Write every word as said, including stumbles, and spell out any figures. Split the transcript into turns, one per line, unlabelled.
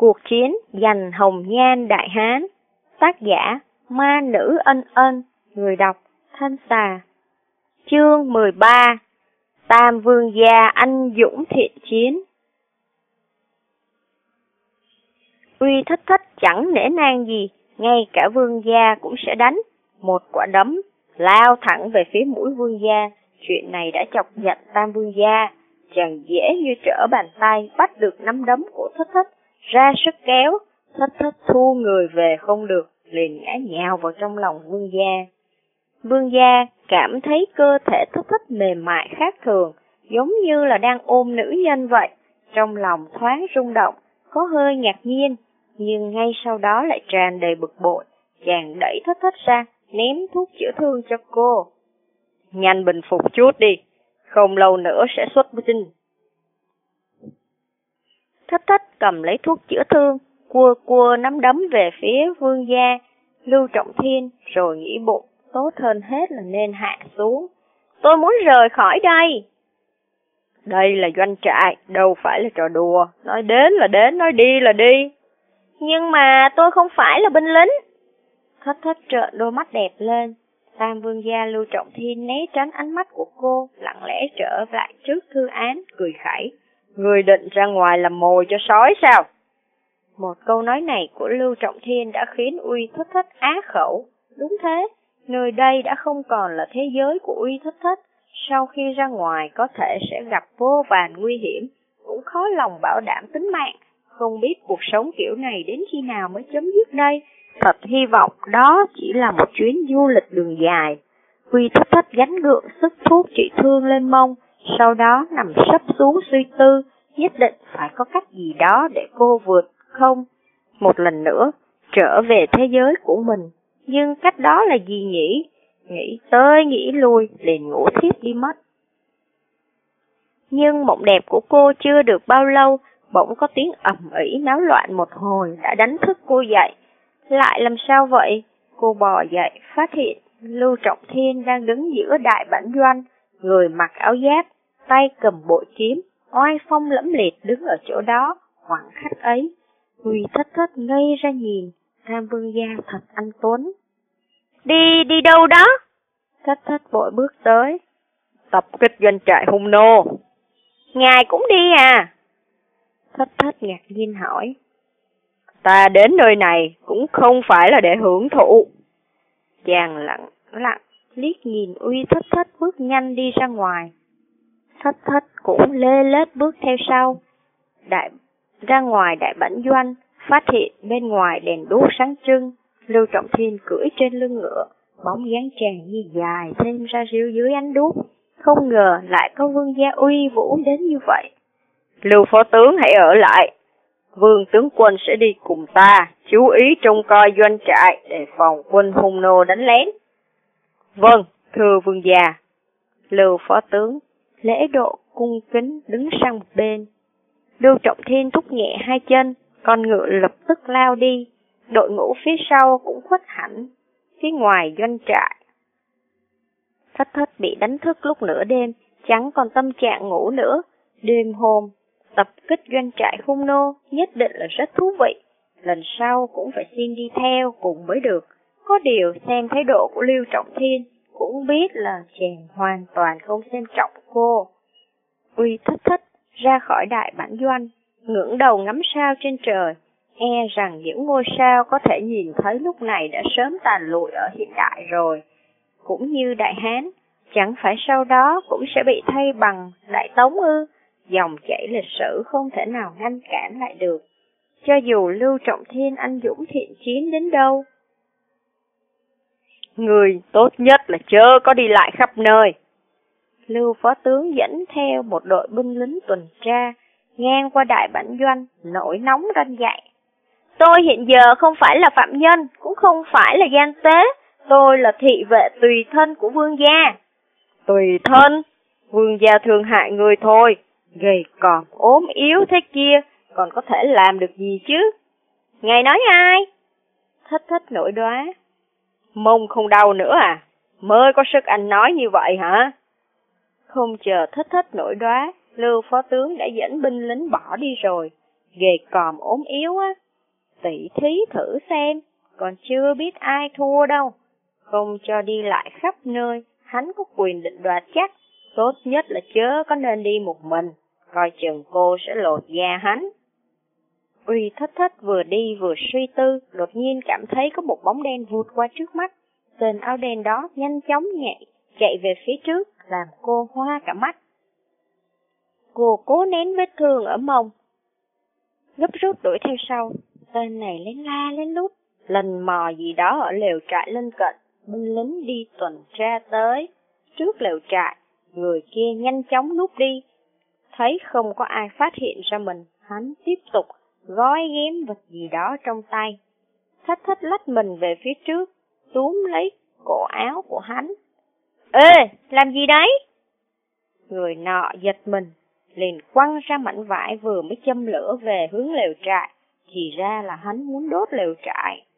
Cuộc chiến giành Hồng Nhan Đại Hán. Tác giả Ma Nữ Ân Ân. Người đọc Thanh Xà. Chương mười ba. Tam Vương gia anh dũng thiện chiến. Uy Thất Thất chẳng nể nang gì, ngay cả vương gia cũng sẽ đánh. Một quả đấm lao thẳng về phía mũi vương gia. Chuyện này đã chọc giận Tam Vương gia, chẳng dễ như trở bàn tay bắt được nắm đấm của Thất Thất, ra sức kéo. Thất Thất thu người về không được, liền ngã nhào vào trong lòng vương gia. Vương gia cảm thấy cơ thể Thất Thất mềm mại khác thường, giống như là đang ôm nữ nhân vậy. Trong lòng thoáng rung động, có hơi ngạc nhiên, nhưng ngay sau đó lại tràn đầy bực bội. Chàng đẩy Thất Thất ra, ném thuốc chữa thương cho cô. Nhanh bình phục chút đi, không lâu nữa sẽ xuất binh. Thất Thất cầm lấy thuốc chữa thương, cua cua nắm đấm về phía vương gia. Lưu Trọng Thiên rồi nghĩ bụng, tốt hơn hết là nên hạ xuống. Tôi muốn rời khỏi đây. Đây là doanh trại, đâu phải là trò đùa. Nói đến là đến, nói đi là đi. Nhưng mà tôi không phải là binh lính. Thất Thất trợn đôi mắt đẹp lên. Tam Vương gia Lưu Trọng Thiên né tránh ánh mắt của cô, lặng lẽ trở lại trước thư án, cười khẩy. Người định ra ngoài làm mồi cho sói sao? Một câu nói này của Lưu Trọng Thiên đã khiến Uy Thất Thất á khẩu. Đúng thế, nơi đây đã không còn là thế giới của Uy Thất Thất. Sau khi ra ngoài có thể sẽ gặp vô vàn nguy hiểm, cũng khó lòng bảo đảm tính mạng. Không biết cuộc sống kiểu này đến khi nào mới chấm dứt đây. Thật hy vọng đó chỉ là một chuyến du lịch đường dài. Uy Thất Thất gánh gượng sức thuốc trị thương lên mông, sau đó nằm sấp xuống suy tư, nhất định phải có cách gì đó để cô vượt không. Một lần nữa, trở về thế giới của mình. Nhưng cách đó là gì nhỉ? Nghĩ tới nghĩ lui, liền ngủ thiếp đi mất. Nhưng mộng đẹp của cô chưa được bao lâu, bỗng có tiếng ầm ĩ náo loạn một hồi đã đánh thức cô dậy. Lại làm sao vậy? Cô bò dậy, phát hiện Lưu Trọng Thiên đang đứng giữa đại bản doanh, người mặc áo giáp, tay cầm bội kiếm, oai phong lẫm liệt đứng ở chỗ đó. Khoảng khắc ấy, Uy Thất Thất ngây ra nhìn, Tam Vương gia thật anh tuấn. Đi, đi đâu đó? Thất Thất vội bước tới. Tập kích doanh trại hung nô. Ngài cũng đi à? Thất Thất ngạc nhiên hỏi. Ta đến nơi này cũng không phải là để hưởng thụ. Chàng lặng lặng liếc nhìn Uy Thất Thất bước nhanh đi ra ngoài. Thất Thất cũng lê lết bước theo sau. Đại ra ngoài đại bản doanh, phát hiện bên ngoài đèn đuốc sáng trưng. Lưu Trọng Thiên cưỡi trên lưng ngựa, bóng dáng chàng như dài thêm ra riu dưới ánh đuốc. Không ngờ lại có vương gia uy vũ đến như vậy. Lưu phó tướng hãy ở lại. Vương tướng quân sẽ đi cùng ta, chú ý trông coi doanh trại để phòng quân hung nô đánh lén. Vâng, thưa vương gia. Lưu phó tướng lễ độ cung kính đứng sang một bên. Lưu Trọng Thiên thúc nhẹ hai chân, con ngựa lập tức lao đi. Đội ngũ phía sau cũng khuất hẳn. Phía ngoài doanh trại, Thất Thất bị đánh thức lúc nửa đêm, chẳng còn tâm trạng ngủ nữa. Đêm hôm, tập kích doanh trại hung nô nhất định là rất thú vị. Lần sau cũng phải xin đi theo cùng mới được. Có điều xem thái độ của Lưu Trọng Thiên, cũng biết là chàng hoàn toàn không xem trọng cô. Uy Thất Thất ra khỏi đại bản doanh, ngẩng đầu ngắm sao trên trời. E rằng những ngôi sao có thể nhìn thấy lúc này đã sớm tàn lụi ở hiện đại rồi. Cũng như Đại Hán, chẳng phải sau đó cũng sẽ bị thay bằng Đại Tống ư? Dòng chảy lịch sử không thể nào ngăn cản lại được. Cho dù Lưu Trọng Thiên anh dũng thiện chiến đến đâu. Người tốt nhất là chớ có đi lại khắp nơi. Lưu phó tướng dẫn theo một đội binh lính tuần tra, ngang qua đại bản doanh, nổi nóng răn dạy. Tôi hiện giờ không phải là phạm nhân, cũng không phải là gian tế, tôi là thị vệ tùy thân của vương gia. Tùy thân? Vương gia thương hại người thôi, gầy còm ốm yếu thế kia, còn có thể làm được gì chứ? Ngài nói ai? Thất Thất nổi đoá. Mông không đau nữa à? Mới có sức anh nói như vậy hả? Không chờ Thất Thất nổi đoá, Lưu phó tướng đã dẫn binh lính bỏ đi rồi. ghê còm ốm yếu á. Tỉ thí thử xem, còn chưa biết ai thua đâu. Không cho đi lại khắp nơi, hắn có quyền định đoạt chắc. Tốt nhất là chớ có nên đi một mình, coi chừng cô sẽ lột da hắn. Uy Thất Thất vừa đi vừa suy tư, đột nhiên cảm thấy có một bóng đen vụt qua trước mắt. Tên áo đen đó nhanh chóng nhảy, chạy về phía trước, làm cô hoa cả mắt. Cô cố nén vết thương ở mông, gấp rút đuổi theo sau. Tên này lén la lén lút, lần mò gì đó ở lều trại lân cận. Binh lính đi tuần tra tới trước lều trại, người kia nhanh chóng núp đi. Thấy không có ai phát hiện ra mình, hắn tiếp tục gói ghém vật gì đó trong tay. Thất Thất lách mình về phía trước, túm lấy cổ áo của hắn. Ê, làm gì đấy? Người nọ giật mình, liền quăng ra mảnh vải vừa mới châm lửa về hướng lều trại. Thì ra là hắn muốn đốt lều trại.